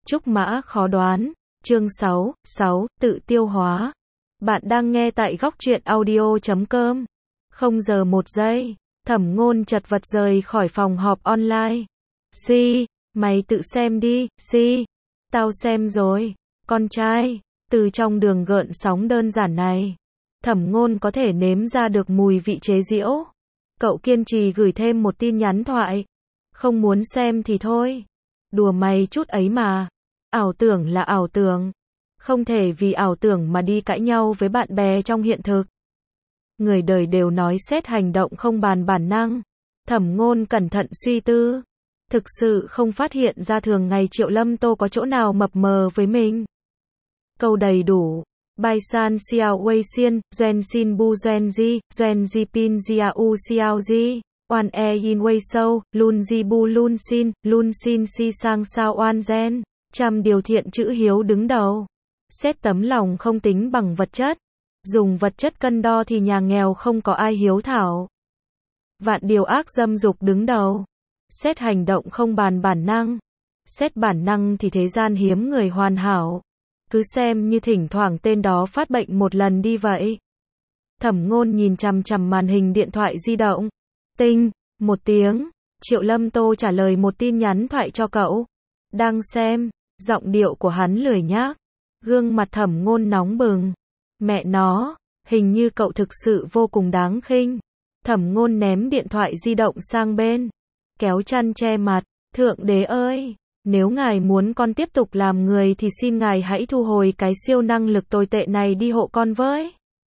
Trúc mã khó đoán. Chương 6, tự tiêu hóa. Bạn đang nghe tại góc truyện audio.com. 0 giờ 1 giây. Thẩm Ngôn chật vật rời khỏi phòng họp online. Si, mày tự xem đi, Si. Tao xem rồi. Con trai. Từ trong đường gợn sóng đơn giản này, Thẩm Ngôn có thể nếm ra được mùi vị chế giễu. Cậu kiên trì gửi thêm một tin nhắn thoại. Không muốn xem thì thôi. Đùa mày chút ấy mà. Ảo tưởng là ảo tưởng. Không thể vì ảo tưởng mà đi cãi nhau với bạn bè trong hiện thực. Người đời đều nói xét hành động không bàn bản năng. Thẩm Ngôn cẩn thận suy tư. Thực sự không phát hiện ra thường ngày Triệu Lâm Tô có chỗ nào mập mờ với mình. Câu đầy đủ. Bai san xiao wei xiên, Gen xin bu gen ji, Gen ji pin jiao xiao ji, oan e yin wei sâu, lun ji bu lun xin si sang sao oan gen. Trăm điều thiện chữ hiếu đứng đầu. Xét tấm lòng không tính bằng vật chất. Dùng vật chất cân đo thì nhà nghèo không có ai hiếu thảo. Vạn điều ác dâm dục đứng đầu. Xét hành động không bàn bản năng. Xét bản năng thì thế gian hiếm người hoàn hảo. Cứ xem như thỉnh thoảng tên đó phát bệnh một lần đi vậy. Thẩm Ngôn nhìn chằm chằm màn hình điện thoại di động. Tinh, một tiếng. Triệu Lâm Tô trả lời một tin nhắn thoại cho cậu. Đang xem. Giọng điệu của hắn lười nhác. Gương mặt Thẩm Ngôn nóng bừng. Mẹ nó, hình như cậu thực sự vô cùng đáng khinh. Thẩm Ngôn ném điện thoại di động sang bên. Kéo chăn che mặt. Thượng đế ơi, nếu ngài muốn con tiếp tục làm người thì xin ngài hãy thu hồi cái siêu năng lực tồi tệ này đi hộ con với.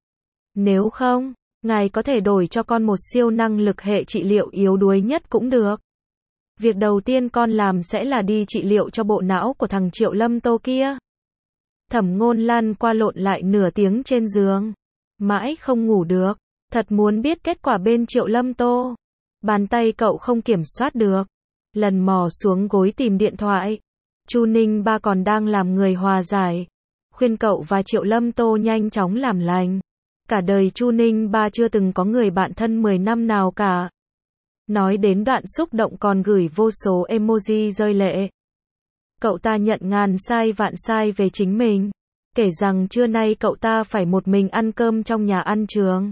Nếu không, ngài có thể đổi cho con một siêu năng lực hệ trị liệu yếu đuối nhất cũng được. Việc đầu tiên con làm sẽ là đi trị liệu cho bộ não của thằng Triệu Lâm Tô kia. Thẩm Ngôn lăn qua lộn lại nửa tiếng trên giường. Mãi không ngủ được. Thật muốn biết kết quả bên Triệu Lâm Tô. Bàn tay cậu không kiểm soát được. Lần mò xuống gối tìm điện thoại. Chu Ninh Ba còn đang làm người hòa giải. Khuyên cậu và Triệu Lâm Tô nhanh chóng làm lành. Cả đời Chu Ninh Ba chưa từng có người bạn thân 10 năm nào cả. Nói đến đoạn xúc động còn gửi vô số emoji rơi lệ. Cậu ta nhận ngàn sai vạn sai về chính mình. Kể rằng trưa nay cậu ta phải một mình ăn cơm trong nhà ăn trường.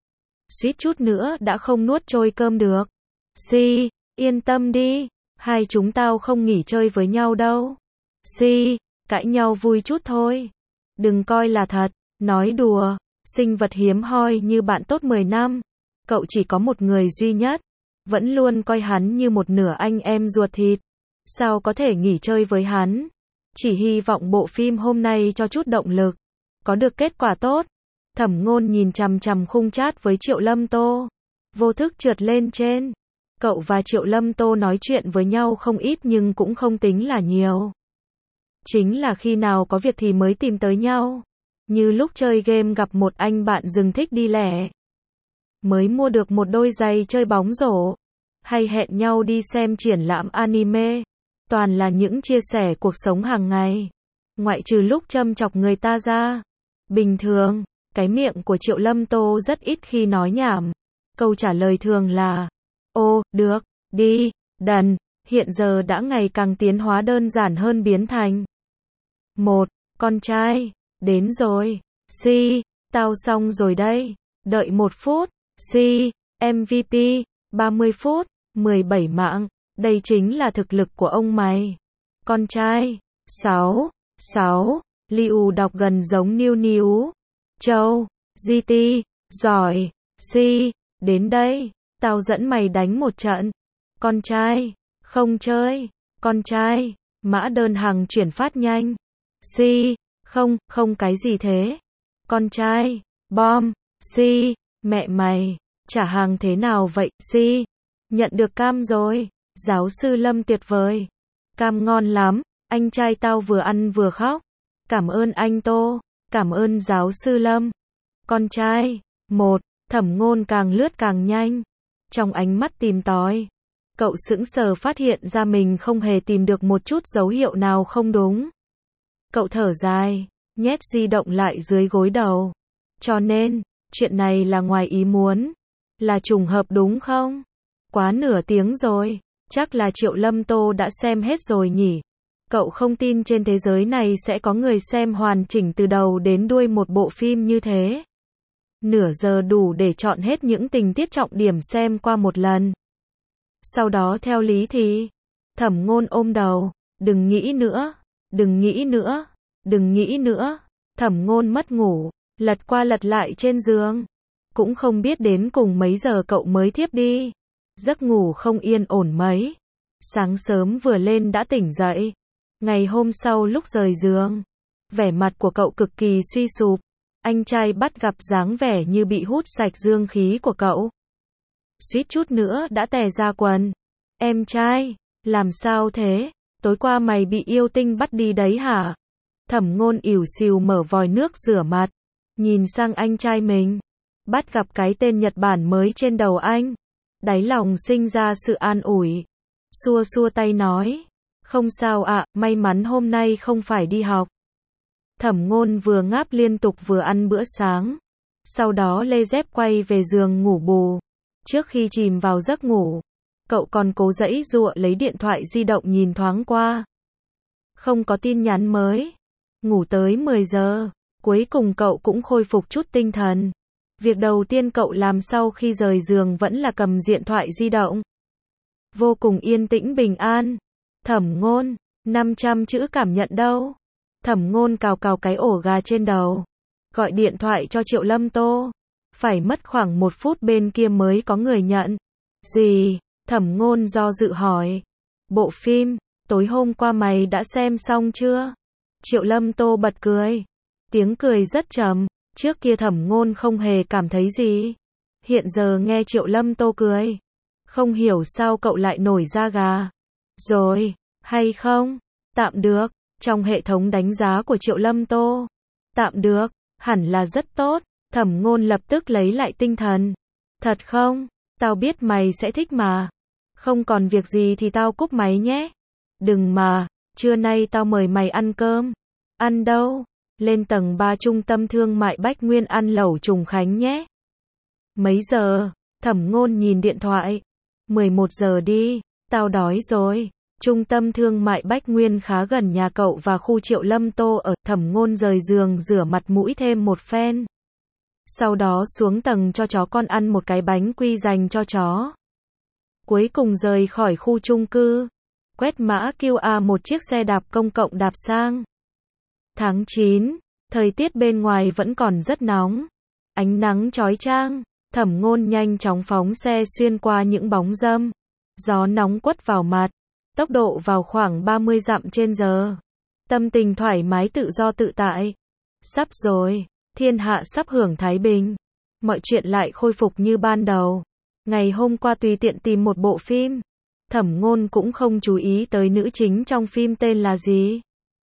Suýt chút nữa đã không nuốt trôi cơm được. Si, yên tâm đi. Hai chúng tao không nghỉ chơi với nhau đâu. Si, cãi nhau vui chút thôi. Đừng coi là thật. Nói đùa. Sinh vật hiếm hoi như bạn tốt 10 năm. Cậu chỉ có một người duy nhất. Vẫn luôn coi hắn như một nửa anh em ruột thịt. Sao có thể nghỉ chơi với hắn? Chỉ hy vọng bộ phim hôm nay cho chút động lực. Có được kết quả tốt. Thẩm Ngôn nhìn chằm chằm khung chat với Triệu Lâm Tô. Vô thức trượt lên trên. Cậu và Triệu Lâm Tô nói chuyện với nhau không ít nhưng cũng không tính là nhiều. Chính là khi nào có việc thì mới tìm tới nhau. Như lúc chơi game gặp một anh bạn rừng thích đi lẻ. Mới mua được một đôi giày chơi bóng rổ. Hay hẹn nhau đi xem triển lãm anime. Toàn là những chia sẻ cuộc sống hàng ngày. Ngoại trừ lúc châm chọc người ta ra. Bình thường, cái miệng của Triệu Lâm Tô rất ít khi nói nhảm. Câu trả lời thường là: Ô, được, đi, đần. Hiện giờ đã ngày càng tiến hóa đơn giản hơn biến thành: Một, con trai, đến rồi. Si, tao xong rồi đây. Đợi 1 phút. Si, MVP, 30 phút, 17 mạng. Đây chính là thực lực của ông mày. Con trai. 6, Liu đọc gần giống Niu Niu. Châu, GT, giỏi. Si, đến đây. Tao dẫn mày đánh một trận. Con trai. Không chơi. Con trai. Mã đơn hàng chuyển phát nhanh. Si, không cái gì thế. Con trai. Bom. Si, mẹ mày. Trả hàng thế nào vậy? Si, nhận được cam rồi. Giáo sư Lâm tuyệt vời. Cam ngon lắm. Anh trai tao vừa ăn vừa khóc. Cảm ơn anh Tô. Cảm ơn giáo sư Lâm. Con trai. 1, Thẩm Ngôn càng lướt càng nhanh. Trong ánh mắt tìm tòi. Cậu sững sờ phát hiện ra mình không hề tìm được một chút dấu hiệu nào không đúng. Cậu thở dài. Nhét di động lại dưới gối đầu. Cho nên, chuyện này là ngoài ý muốn. Là trùng hợp đúng không? Quá nửa tiếng rồi. Chắc là Triệu Lâm Tô đã xem hết rồi nhỉ. Cậu không tin trên thế giới này sẽ có người xem hoàn chỉnh từ đầu đến đuôi một bộ phim như thế. Nửa giờ đủ để chọn hết những tình tiết trọng điểm xem qua một lần. Sau đó theo lý thì, Thẩm Ngôn ôm đầu, đừng nghĩ nữa, đừng nghĩ nữa, đừng nghĩ nữa. Thẩm Ngôn mất ngủ, lật qua lật lại trên giường. Cũng không biết đến cùng mấy giờ cậu mới thiếp đi. Giấc ngủ không yên ổn mấy. Sáng sớm vừa lên đã tỉnh dậy. Ngày hôm sau lúc rời giường, vẻ mặt của cậu cực kỳ suy sụp. Anh trai bắt gặp dáng vẻ như bị hút sạch dương khí của cậu. Suýt chút nữa đã tè ra quần. Em trai, làm sao thế? Tối qua mày bị yêu tinh bắt đi đấy hả? Thẩm Ngôn ỉu xìu mở vòi nước rửa mặt, nhìn sang anh trai mình. Bắt gặp cái tên Nhật Bản mới trên đầu anh. Đáy lòng sinh ra sự an ủi. Xua xua tay nói. Không sao ạ, may mắn hôm nay không phải đi học. Thẩm Ngôn vừa ngáp liên tục vừa ăn bữa sáng. Sau đó lê dép quay về giường ngủ bù. Trước khi chìm vào giấc ngủ, cậu còn cố giãy giụa lấy điện thoại di động nhìn thoáng qua. Không có tin nhắn mới. Ngủ tới 10 giờ, cuối cùng cậu cũng khôi phục chút tinh thần. Việc đầu tiên cậu làm sau khi rời giường vẫn là cầm điện thoại di động. Vô cùng yên tĩnh bình an. Thẩm Ngôn, 500 chữ cảm nhận đâu. Thẩm Ngôn cào cào cái ổ gà trên đầu. Gọi điện thoại cho Triệu Lâm Tô. Phải mất khoảng 1 phút bên kia mới có người nhận. Gì? Thẩm Ngôn do dự hỏi. Bộ phim, tối hôm qua mày đã xem xong chưa? Triệu Lâm Tô bật cười. Tiếng cười rất trầm. Trước kia Thẩm Ngôn không hề cảm thấy gì. Hiện giờ nghe Triệu Lâm Tô cười. Không hiểu sao cậu lại nổi da gà. Rồi, hay không? Tạm được. Trong hệ thống đánh giá của Triệu Lâm Tô. Tạm được, hẳn là rất tốt. Thẩm Ngôn lập tức lấy lại tinh thần. Thật không? Tao biết mày sẽ thích mà. Không còn việc gì thì tao cúp máy nhé. Đừng mà, trưa nay tao mời mày ăn cơm. Ăn đâu? Lên tầng 3 trung tâm thương mại Bách Nguyên ăn lẩu Trùng Khánh nhé. Mấy giờ? Thẩm Ngôn nhìn điện thoại. 11 giờ đi, tao đói rồi. Trung tâm thương mại Bách Nguyên khá gần nhà cậu và khu Triệu Lâm Tô ở. Thẩm Ngôn rời giường rửa mặt mũi thêm một phen. Sau đó xuống tầng cho chó con ăn một cái bánh quy dành cho chó. Cuối cùng rời khỏi khu chung cư. Quét mã QR một chiếc xe đạp công cộng đạp sang. Tháng 9, thời tiết bên ngoài vẫn còn rất nóng. Ánh nắng chói chang. Thẩm Ngôn nhanh chóng phóng xe xuyên qua những bóng râm. Gió nóng quất vào mặt. Tốc độ vào khoảng 30 dặm trên giờ. Tâm tình thoải mái tự do tự tại. Sắp rồi, thiên hạ sắp hưởng thái bình. Mọi chuyện lại khôi phục như ban đầu. Ngày hôm qua tùy tiện tìm một bộ phim. Thẩm Ngôn cũng không chú ý tới nữ chính trong phim tên là gì.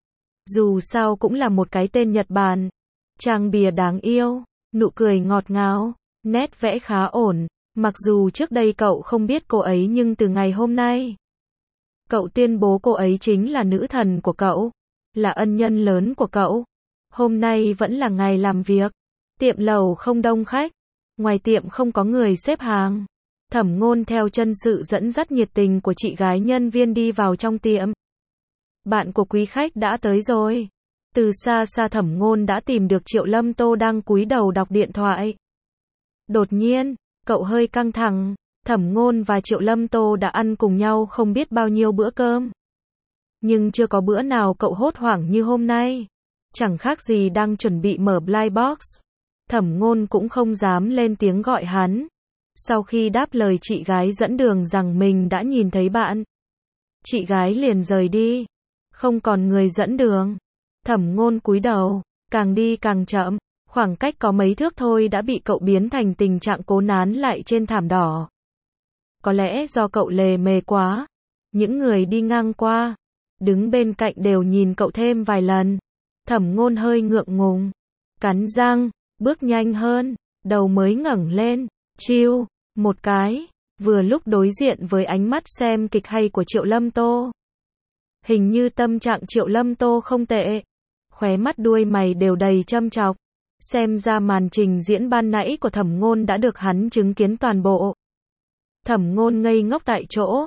Dù sao cũng là một cái tên Nhật Bản. Trang bìa đáng yêu, nụ cười ngọt ngào, nét vẽ khá ổn. Mặc dù trước đây cậu không biết cô ấy nhưng từ ngày hôm nay, cậu tuyên bố cô ấy chính là nữ thần của cậu, là ân nhân lớn của cậu. Hôm nay vẫn là ngày làm việc. Tiệm lẩu không đông khách. Ngoài tiệm không có người xếp hàng. Thẩm Ngôn theo chân sự dẫn dắt nhiệt tình của chị gái nhân viên đi vào trong tiệm. Bạn của quý khách đã tới rồi. Từ xa xa Thẩm Ngôn đã tìm được Triệu Lâm Tô đang cúi đầu đọc điện thoại. Đột nhiên, cậu hơi căng thẳng. Thẩm Ngôn và Triệu Lâm Tô đã ăn cùng nhau không biết bao nhiêu bữa cơm. Nhưng chưa có bữa nào cậu hốt hoảng như hôm nay. Chẳng khác gì đang chuẩn bị mở blind box. Thẩm Ngôn cũng không dám lên tiếng gọi hắn. Sau khi đáp lời chị gái dẫn đường rằng mình đã nhìn thấy bạn, chị gái liền rời đi. Không còn người dẫn đường. Thẩm Ngôn cúi đầu, càng đi càng chậm. Khoảng cách có mấy thước thôi đã bị cậu biến thành tình trạng cố nán lại trên thảm đỏ. Có lẽ do cậu lề mề quá. Những người đi ngang qua, đứng bên cạnh đều nhìn cậu thêm vài lần. Thẩm Ngôn hơi ngượng ngùng, cắn răng, bước nhanh hơn, đầu mới ngẩng lên, chiu, một cái, vừa lúc đối diện với ánh mắt xem kịch hay của Triệu Lâm Tô. Hình như tâm trạng Triệu Lâm Tô không tệ, khóe mắt đuôi mày đều đầy châm chọc. Xem ra màn trình diễn ban nãy của Thẩm Ngôn đã được hắn chứng kiến toàn bộ. Thẩm Ngôn ngây ngốc tại chỗ,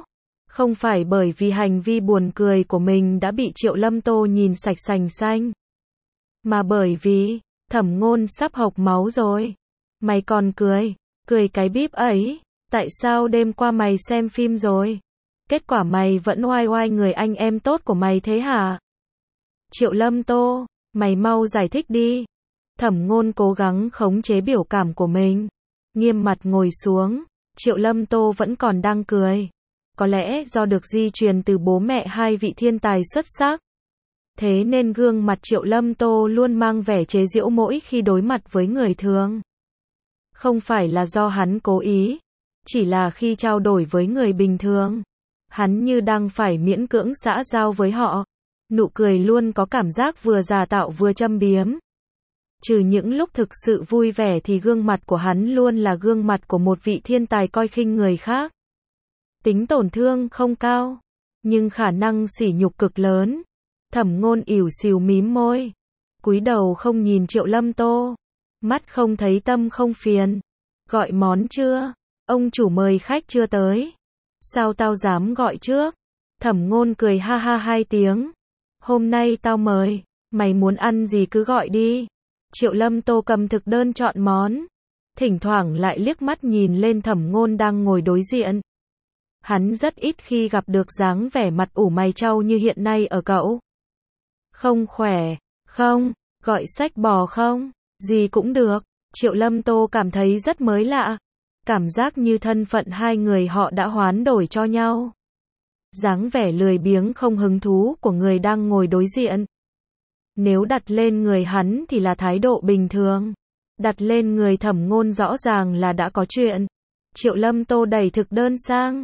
Không phải bởi vì hành vi buồn cười của mình đã bị Triệu Lâm Tô nhìn sạch sành xanh, mà bởi vì, Thẩm Ngôn sắp hộc máu rồi. Mày còn cười, cười cái bíp ấy, tại sao đêm qua mày xem phim rồi? Kết quả mày vẫn oai oai người anh em tốt của mày thế hả? Triệu Lâm Tô, mày mau giải thích đi. Thẩm Ngôn cố gắng khống chế biểu cảm của mình, nghiêm mặt ngồi xuống. Triệu Lâm Tô vẫn còn đang cười. Có lẽ do được di truyền từ bố mẹ hai vị thiên tài xuất sắc, thế nên gương mặt Triệu Lâm Tô luôn mang vẻ chế giễu mỗi khi đối mặt với người thường. Không phải là do hắn cố ý, chỉ là khi trao đổi với người bình thường, hắn như đang phải miễn cưỡng xã giao với họ. Nụ cười luôn có cảm giác vừa giả tạo vừa châm biếm. Trừ những lúc thực sự vui vẻ thì gương mặt của hắn luôn là gương mặt của một vị thiên tài coi khinh người khác. Tính tổn thương không cao, nhưng khả năng sỉ nhục cực lớn. Thẩm Ngôn ỉu xìu mím môi, cúi đầu không nhìn Triệu Lâm Tô, mắt không thấy tâm không phiền. Gọi món chưa? Ông chủ mời khách chưa tới. Sao tao dám gọi trước? Thẩm Ngôn cười ha ha hai tiếng. Hôm nay tao mời, mày muốn ăn gì cứ gọi đi. Triệu Lâm Tô cầm thực đơn chọn món, thỉnh thoảng lại liếc mắt nhìn lên Thẩm Ngôn đang ngồi đối diện. Hắn rất ít khi gặp được dáng vẻ mặt ủ mày chau như hiện nay ở cậu. Không khỏe, không, gọi xách bò không, gì cũng được. Triệu Lâm Tô cảm thấy rất mới lạ, cảm giác như thân phận hai người họ đã hoán đổi cho nhau. Dáng vẻ lười biếng không hứng thú của người đang ngồi đối diện, nếu đặt lên người hắn thì là thái độ bình thường, đặt lên người Thẩm Ngôn rõ ràng là đã có chuyện. Triệu Lâm Tô đẩy thực đơn sang.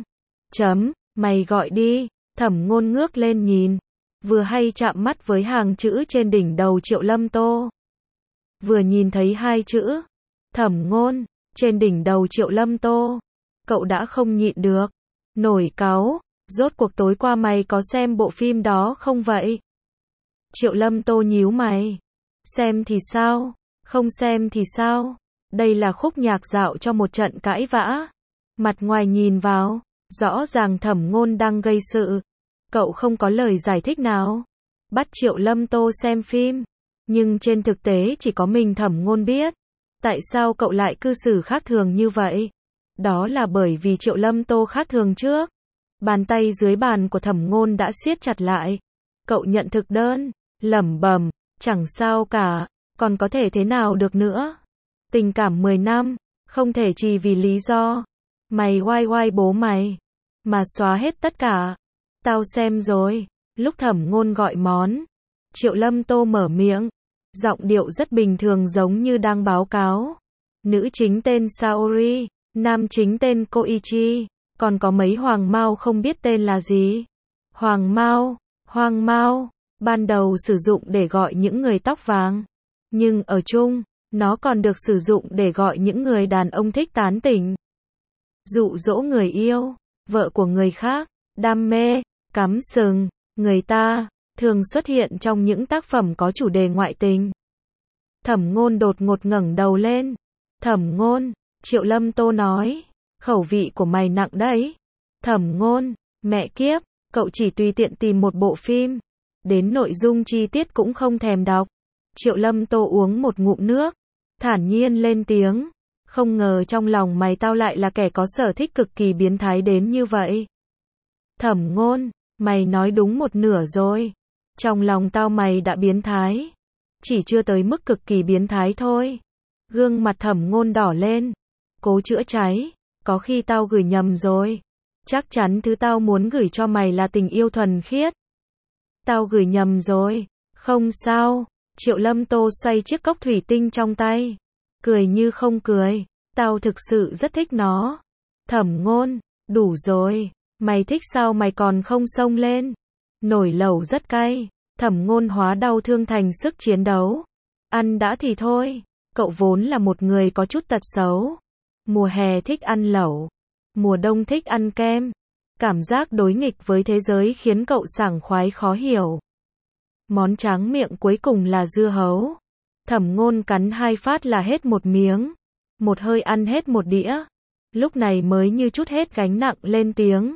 Mày gọi đi. Thẩm Ngôn ngước lên nhìn, vừa hay chạm mắt với hàng chữ trên đỉnh đầu Triệu Lâm Tô. Vừa nhìn thấy hai chữ Thẩm Ngôn trên đỉnh đầu Triệu Lâm Tô, cậu đã không nhịn được, nổi cáu. Rốt cuộc tối qua mày có xem bộ phim đó không vậy? Triệu Lâm Tô nhíu mày. Xem thì sao? Không xem thì sao? Đây là khúc nhạc dạo cho một trận cãi vã. Mặt ngoài nhìn vào, rõ ràng Thẩm Ngôn đang gây sự. Cậu không có lời giải thích nào. Bắt Triệu Lâm Tô xem phim. Nhưng trên thực tế chỉ có mình Thẩm Ngôn biết. Tại sao cậu lại cư xử khác thường như vậy? Đó là bởi vì Triệu Lâm Tô khác thường trước. Bàn tay dưới bàn của Thẩm Ngôn đã siết chặt lại. Cậu nhận thực đơn, lẩm bẩm, chẳng sao cả, còn có thể thế nào được nữa? Tình cảm 10 năm, không thể chỉ vì lý do mày oai oai bố mày mà xóa hết tất cả. Tao xem rồi. Lúc Thẩm Ngôn gọi món, Triệu Lâm Tô mở miệng, giọng điệu rất bình thường giống như đang báo cáo. Nữ chính tên Saori, nam chính tên Koichi, còn có mấy hoàng mao không biết tên là gì. Hoàng mao, ban đầu sử dụng để gọi những người tóc vàng, nhưng ở chung, nó còn được sử dụng để gọi những người đàn ông thích tán tỉnh, dụ dỗ người yêu, vợ của người khác, đam mê, cắm sừng, người ta, thường xuất hiện trong những tác phẩm có chủ đề ngoại tình. Thẩm Ngôn đột ngột ngẩng đầu lên. Thẩm Ngôn, Triệu Lâm Tô nói, khẩu vị của mày nặng đấy. Thẩm Ngôn, mẹ kiếp, cậu chỉ tùy tiện tìm một bộ phim, đến nội dung chi tiết cũng không thèm đọc. Triệu Lâm Tô uống một ngụm nước, thản nhiên lên tiếng, không ngờ trong lòng mày tao lại là kẻ có sở thích cực kỳ biến thái đến như vậy. Thẩm Ngôn, mày nói đúng một nửa rồi. Trong lòng tao mày đã biến thái, chỉ chưa tới mức cực kỳ biến thái thôi. Gương mặt Thẩm Ngôn đỏ lên, cố chữa cháy, có khi tao gửi nhầm rồi. Chắc chắn thứ tao muốn gửi cho mày là tình yêu thuần khiết. Tao gửi nhầm rồi. Không sao. Triệu Lâm Tô xoay chiếc cốc thủy tinh trong tay, cười như không cười. Tao thực sự rất thích nó. Thẩm Ngôn, đủ rồi. Mày thích sao mày còn không xông lên? Nồi lẩu rất cay. Thẩm Ngôn hóa đau thương thành sức chiến đấu. Ăn đã thì thôi. Cậu vốn là một người có chút tật xấu. Mùa hè thích ăn lẩu, mùa đông thích ăn kem. Cảm giác đối nghịch với thế giới khiến cậu sảng khoái khó hiểu. Món tráng miệng cuối cùng là dưa hấu. Thẩm Ngôn cắn hai phát là hết một miếng, một hơi ăn hết một đĩa. Lúc này mới như chút hết gánh nặng lên tiếng.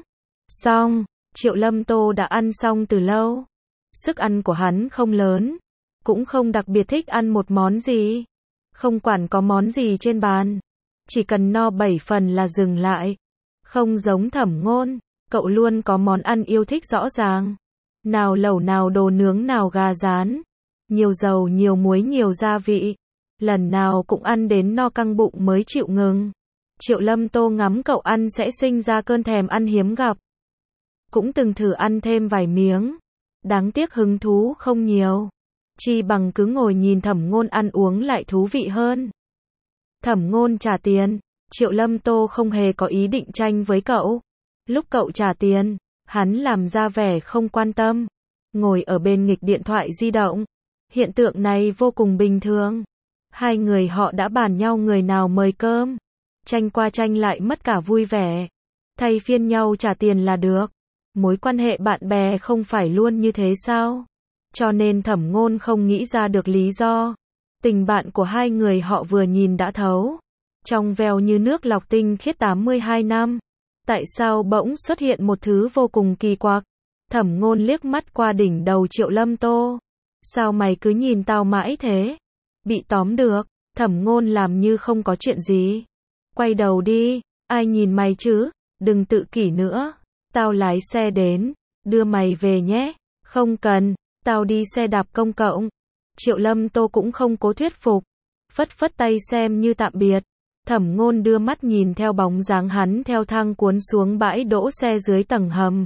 Xong, Triệu Lâm Tô đã ăn xong từ lâu. Sức ăn của hắn không lớn, cũng không đặc biệt thích ăn một món gì. Không quản có món gì trên bàn, chỉ cần no 7 phần là dừng lại. Không giống Thẩm Ngôn, cậu luôn có món ăn yêu thích rõ ràng. Nào lẩu nào đồ nướng nào gà rán. Nhiều dầu nhiều muối nhiều gia vị. Lần nào cũng ăn đến no căng bụng mới chịu ngừng. Triệu Lâm Tô ngắm cậu ăn sẽ sinh ra cơn thèm ăn hiếm gặp. Cũng từng thử ăn thêm vài miếng. Đáng tiếc hứng thú không nhiều. Chi bằng cứ ngồi nhìn Thẩm Ngôn ăn uống lại thú vị hơn. Thẩm Ngôn trả tiền. Triệu Lâm Tô không hề có ý định tranh với cậu. Lúc cậu trả tiền, hắn làm ra vẻ không quan tâm. Ngồi ở bên nghịch điện thoại di động. Hiện tượng này vô cùng bình thường. Hai người họ đã bàn nhau người nào mời cơm. Tranh qua tranh lại mất cả vui vẻ. Thay phiên nhau trả tiền là được. Mối quan hệ bạn bè không phải luôn như thế sao? Cho nên Thẩm Ngôn không nghĩ ra được lý do. Tình bạn của hai người họ vừa nhìn đã thấu. Trong veo như nước lọc tinh khiết 82 năm. Tại sao bỗng xuất hiện một thứ vô cùng kỳ quặc? Thẩm Ngôn liếc mắt qua đỉnh đầu Triệu Lâm Tô. Sao mày cứ nhìn tao mãi thế? Bị tóm được. Thẩm Ngôn làm như không có chuyện gì. Quay đầu đi, ai nhìn mày chứ? Đừng tự kỷ nữa. Tao lái xe đến, đưa mày về nhé. Không cần, tao đi xe đạp công cộng. Triệu Lâm Tô cũng không cố thuyết phục. Phất phất tay xem như tạm biệt. Thẩm Ngôn đưa mắt nhìn theo bóng dáng hắn theo thang cuốn xuống bãi đỗ xe dưới tầng hầm.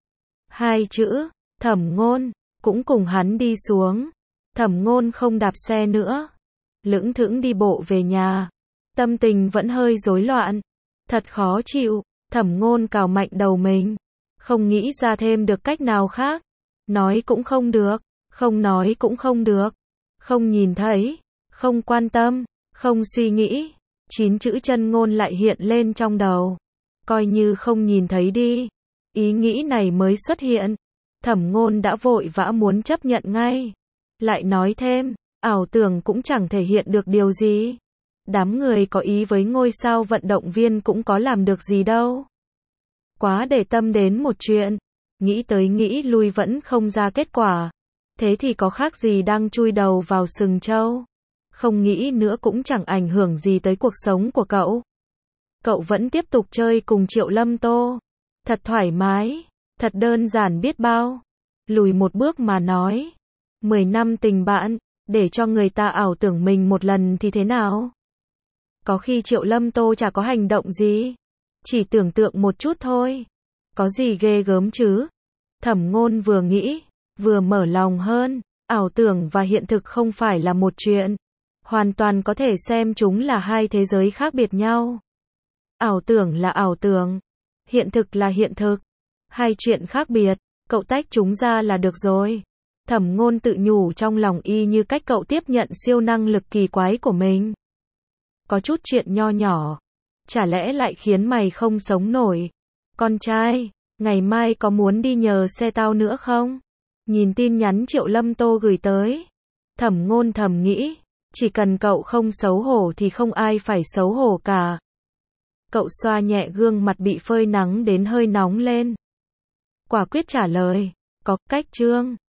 Hai chữ, Thẩm Ngôn, cũng cùng hắn đi xuống. Thẩm Ngôn không đạp xe nữa. Lững thững đi bộ về nhà. Tâm tình vẫn hơi rối loạn. Thật khó chịu. Thẩm Ngôn cào mạnh đầu mình. Không nghĩ ra thêm được cách nào khác. Nói cũng không được. Không nói cũng không được. Không nhìn thấy. Không quan tâm. Không suy nghĩ. 9 chữ chân ngôn lại hiện lên trong đầu. Coi như không nhìn thấy đi. Ý nghĩ này mới xuất hiện. Thẩm Ngôn đã vội vã muốn chấp nhận ngay. Lại nói thêm, ảo tưởng cũng chẳng thể hiện được điều gì. Đám người có ý với ngôi sao vận động viên cũng có làm được gì đâu. Quá để tâm đến một chuyện. Nghĩ tới nghĩ lui vẫn không ra kết quả. Thế thì có khác gì đang chui đầu vào sừng trâu. Không nghĩ nữa cũng chẳng ảnh hưởng gì tới cuộc sống của cậu. Cậu vẫn tiếp tục chơi cùng Triệu Lâm Tô. Thật thoải mái. Thật đơn giản biết bao. Lùi một bước mà nói. 10 năm tình bạn, để cho người ta ảo tưởng mình một lần thì thế nào? Có khi Triệu Lâm Tô chả có hành động gì. Chỉ tưởng tượng một chút thôi. Có gì ghê gớm chứ? Thẩm Ngôn vừa nghĩ, vừa mở lòng hơn. Ảo tưởng và hiện thực không phải là một chuyện. Hoàn toàn có thể xem chúng là hai thế giới khác biệt nhau. Ảo tưởng là ảo tưởng. Hiện thực là hiện thực. Hai chuyện khác biệt. Cậu tách chúng ra là được rồi. Thẩm Ngôn tự nhủ trong lòng y như cách cậu tiếp nhận siêu năng lực kỳ quái của mình. Có chút chuyện nho nhỏ. Chả lẽ lại khiến mày không sống nổi? Con trai, ngày mai có muốn đi nhờ xe tao nữa không? Nhìn tin nhắn Triệu Lâm Tô gửi tới. Thẩm Ngôn thầm nghĩ. Chỉ cần cậu không xấu hổ thì không ai phải xấu hổ cả. Cậu xoa nhẹ gương mặt bị phơi nắng đến hơi nóng lên. Quả quyết trả lời. Có cách Trương.